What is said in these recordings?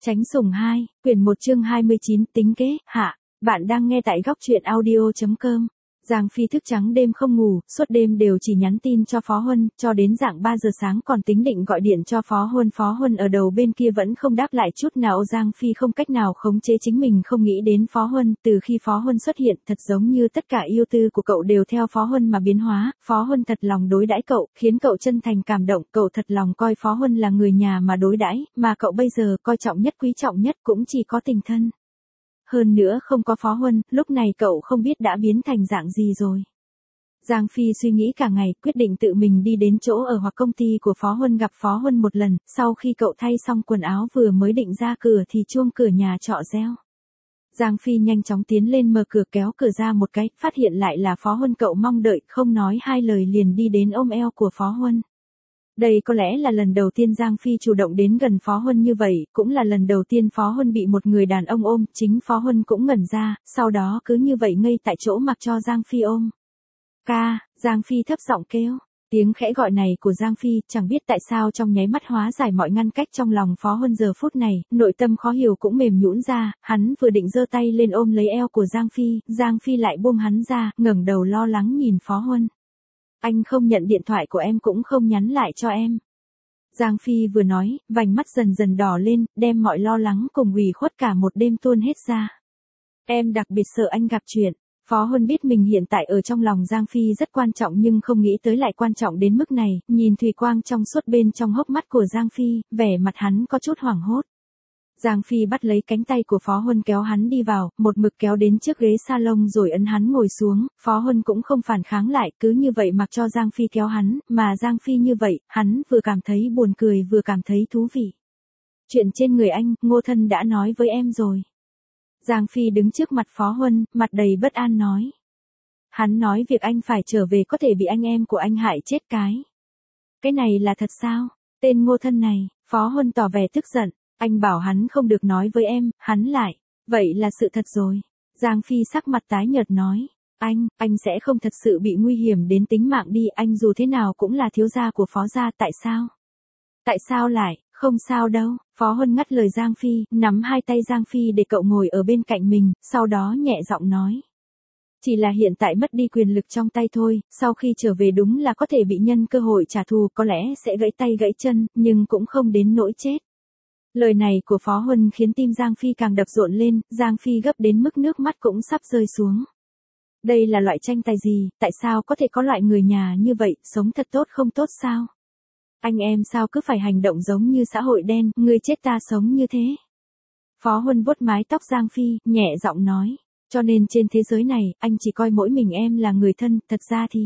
Tránh sủng 2, quyển 1 chương 29 tính kế, hạ. Bạn đang nghe tại góc truyện audio.com. Giang Phi thức trắng đêm không ngủ, suốt đêm đều chỉ nhắn tin cho Phó Huân, cho đến rạng 3 giờ sáng còn tính định gọi điện cho Phó Huân ở đầu bên kia vẫn không đáp lại chút nào. Giang Phi không cách nào khống chế chính mình không nghĩ đến Phó Huân, từ khi Phó Huân xuất hiện, thật giống như tất cả yêu tư của cậu đều theo Phó Huân mà biến hóa, Phó Huân thật lòng đối đãi cậu, khiến cậu chân thành cảm động, cậu thật lòng coi Phó Huân là người nhà mà đối đãi, mà cậu bây giờ coi trọng nhất quý trọng nhất cũng chỉ có tình thân. Hơn nữa không có Phó Huân, lúc này cậu không biết đã biến thành dạng gì rồi. Giang Phi suy nghĩ cả ngày, quyết định tự mình đi đến chỗ ở hoặc công ty của Phó Huân gặp Phó Huân một lần, sau khi cậu thay xong quần áo vừa mới định ra cửa thì chuông cửa nhà trọ reo. Giang Phi nhanh chóng tiến lên mở cửa kéo cửa ra một cái, phát hiện lại là Phó Huân, cậu mong đợi, không nói hai lời liền đi đến ôm eo của Phó Huân. Đây có lẽ là lần đầu tiên Giang Phi chủ động đến gần Phó Huân như vậy, cũng là lần đầu tiên Phó Huân bị một người đàn ông ôm, chính Phó Huân cũng ngẩn ra, sau đó cứ như vậy ngây tại chỗ mặc cho Giang Phi ôm. Ca, Giang Phi thấp giọng kêu, tiếng khẽ gọi này của Giang Phi, chẳng biết tại sao trong nháy mắt hóa giải mọi ngăn cách trong lòng Phó Huân giờ phút này, nội tâm khó hiểu cũng mềm nhũn ra, hắn vừa định giơ tay lên ôm lấy eo của Giang Phi lại buông hắn ra, ngẩng đầu lo lắng nhìn Phó Huân. Anh không nhận điện thoại của em cũng không nhắn lại cho em. Giang Phi vừa nói, vành mắt dần dần đỏ lên, đem mọi lo lắng cùng ủy khuất cả một đêm tuôn hết ra. Em đặc biệt sợ anh gặp chuyện. Phó Huân biết mình hiện tại ở trong lòng Giang Phi rất quan trọng nhưng không nghĩ tới lại quan trọng đến mức này, nhìn thủy quang trong suốt bên trong hốc mắt của Giang Phi, vẻ mặt hắn có chút hoảng hốt. Giang Phi bắt lấy cánh tay của Phó Huân kéo hắn đi vào, một mực kéo đến trước ghế salon rồi ấn hắn ngồi xuống, Phó Huân cũng không phản kháng lại, cứ như vậy mặc cho Giang Phi kéo hắn, mà Giang Phi như vậy, hắn vừa cảm thấy buồn cười vừa cảm thấy thú vị. Chuyện trên người anh, Ngô Thân đã nói với em rồi. Giang Phi đứng trước mặt Phó Huân, mặt đầy bất an nói. Hắn nói việc anh phải trở về có thể bị anh em của anh hại chết cái. Cái này là thật sao? Tên Ngô Thân này, Phó Huân tỏ vẻ tức giận. Anh bảo hắn không được nói với em, hắn lại. Vậy là sự thật rồi. Giang Phi sắc mặt tái nhợt nói. Anh sẽ không thật sự bị nguy hiểm đến tính mạng đi, anh dù thế nào cũng là thiếu gia của Phó gia, tại sao? Tại sao lại, không sao đâu, Phó Huân ngắt lời Giang Phi, nắm hai tay Giang Phi để cậu ngồi ở bên cạnh mình, sau đó nhẹ giọng nói. Chỉ là hiện tại mất đi quyền lực trong tay thôi, sau khi trở về đúng là có thể bị nhân cơ hội trả thù, có lẽ sẽ gãy tay gãy chân, nhưng cũng không đến nỗi chết. Lời này của Phó Huân khiến tim Giang Phi càng đập rộn lên, Giang Phi gấp đến mức nước mắt cũng sắp rơi xuống. Đây là loại tranh tài gì, tại sao có thể có loại người nhà như vậy, sống thật tốt không tốt sao? Anh em sao cứ phải hành động giống như xã hội đen, người chết ta sống như thế? Phó Huân vuốt mái tóc Giang Phi, nhẹ giọng nói, cho nên trên thế giới này, anh chỉ coi mỗi mình em là người thân, thật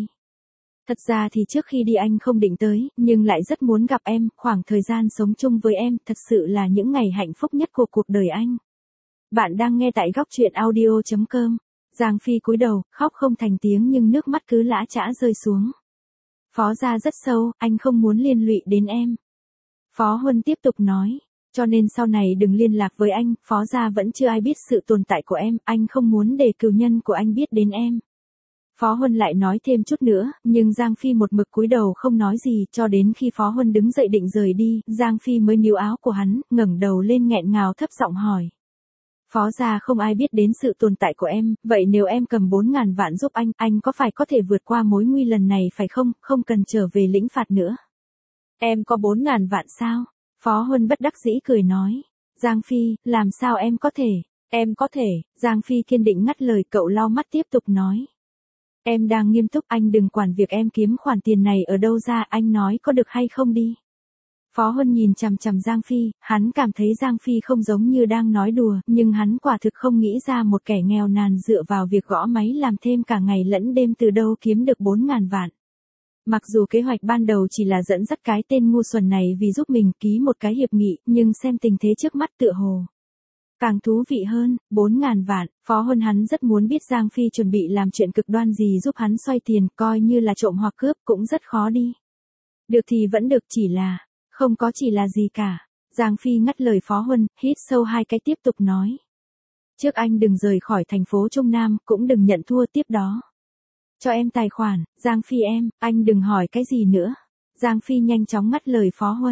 ra thì trước khi đi anh không định tới, nhưng lại rất muốn gặp em, khoảng thời gian sống chung với em, thật sự là những ngày hạnh phúc nhất của cuộc đời anh. Bạn đang nghe tại góc truyện audio.com. Giang Phi cúi đầu, khóc không thành tiếng nhưng nước mắt cứ lã chã rơi xuống. Phó gia rất sâu, anh không muốn liên lụy đến em. Phó Huân tiếp tục nói, cho nên sau này đừng liên lạc với anh, Phó gia vẫn chưa ai biết sự tồn tại của em, anh không muốn để cừu nhân của anh biết đến em. Phó Huân lại nói thêm chút nữa, nhưng Giang Phi một mực cúi đầu không nói gì, cho đến khi Phó Huân đứng dậy định rời đi, Giang Phi mới níu áo của hắn, ngẩng đầu lên nghẹn ngào thấp giọng hỏi. Phó gia không ai biết đến sự tồn tại của em, vậy nếu em cầm 4.000 vạn giúp anh có phải có thể vượt qua mối nguy lần này phải không, không cần trở về lĩnh phạt nữa. Em có 4.000 vạn sao? Phó Huân bất đắc dĩ cười nói. Giang Phi, làm sao em có thể? Em có thể, Giang Phi kiên định ngắt lời, cậu lau mắt tiếp tục nói. Em đang nghiêm túc, anh đừng quản việc em kiếm khoản tiền này ở đâu ra, anh nói có được hay không đi. Phó Huân nhìn chằm chằm Giang Phi, hắn cảm thấy Giang Phi không giống như đang nói đùa, nhưng hắn quả thực không nghĩ ra một kẻ nghèo nàn dựa vào việc gõ máy làm thêm cả ngày lẫn đêm từ đâu kiếm được 4.000 vạn. Mặc dù kế hoạch ban đầu chỉ là dẫn dắt cái tên ngu xuẩn này vì giúp mình ký một cái hiệp nghị, nhưng xem tình thế trước mắt tựa hồ càng thú vị hơn, 4.000 vạn, Phó Huân hắn rất muốn biết Giang Phi chuẩn bị làm chuyện cực đoan gì giúp hắn xoay tiền, coi như là trộm hoặc cướp cũng rất khó đi. Được thì vẫn được, chỉ là, không có chỉ là gì cả. Giang Phi ngắt lời Phó Huân, hít sâu hai cái tiếp tục nói. Trước anh đừng rời khỏi thành phố Trung Nam, cũng đừng nhận thua tiếp đó. Cho em tài khoản, Giang Phi em, anh đừng hỏi cái gì nữa. Giang Phi nhanh chóng ngắt lời Phó Huân.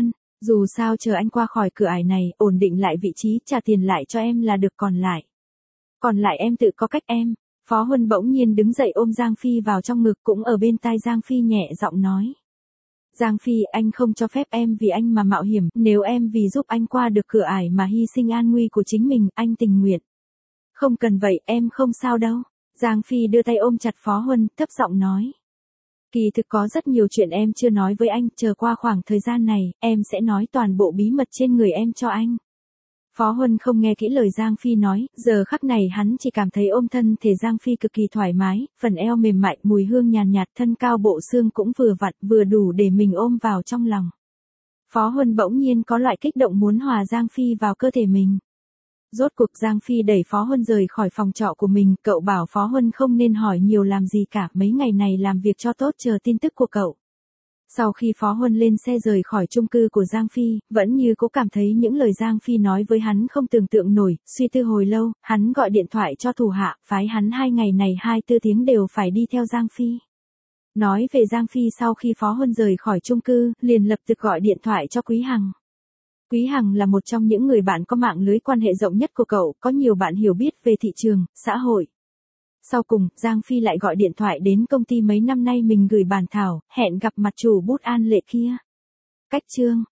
Dù sao chờ anh qua khỏi cửa ải này, ổn định lại vị trí, trả tiền lại cho em là được, còn lại em tự có cách em. Phó Huân bỗng nhiên đứng dậy ôm Giang Phi vào trong ngực, cũng ở bên tai Giang Phi nhẹ giọng nói. Giang Phi, anh không cho phép em vì anh mà mạo hiểm, nếu em vì giúp anh qua được cửa ải mà hy sinh an nguy của chính mình, anh tình nguyện. Không cần vậy, em không sao đâu. Giang Phi đưa tay ôm chặt Phó Huân, thấp giọng nói. Kỳ thực có rất nhiều chuyện em chưa nói với anh, chờ qua khoảng thời gian này, em sẽ nói toàn bộ bí mật trên người em cho anh. Phó Huân không nghe kỹ lời Giang Phi nói, giờ khắc này hắn chỉ cảm thấy ôm thân thể Giang Phi cực kỳ thoải mái, phần eo mềm mại, mùi hương nhàn nhạt, thân cao bộ xương cũng vừa vặn, vừa đủ để mình ôm vào trong lòng. Phó Huân bỗng nhiên có loại kích động muốn hòa Giang Phi vào cơ thể mình. Rốt cuộc Giang Phi đẩy Phó Huân rời khỏi phòng trọ của mình, cậu bảo Phó Huân không nên hỏi nhiều làm gì cả, mấy ngày này làm việc cho tốt, chờ tin tức của cậu. Sau khi Phó Huân lên xe rời khỏi chung cư của Giang Phi, vẫn như cố cảm thấy những lời Giang Phi nói với hắn không tưởng tượng nổi, suy tư hồi lâu, hắn gọi điện thoại cho thủ hạ, phái hắn 2 ngày này 24 tiếng đều phải đi theo Giang Phi. Nói về Giang Phi sau khi Phó Huân rời khỏi chung cư, liền lập tức gọi điện thoại cho Quý Hằng. Quý Hằng là một trong những người bạn có mạng lưới quan hệ rộng nhất của cậu, có nhiều bạn hiểu biết về thị trường, xã hội. Sau cùng, Giang Phi lại gọi điện thoại đến công ty mấy năm nay mình gửi bản thảo, hẹn gặp mặt chủ bút An Lệ kia. Cách chương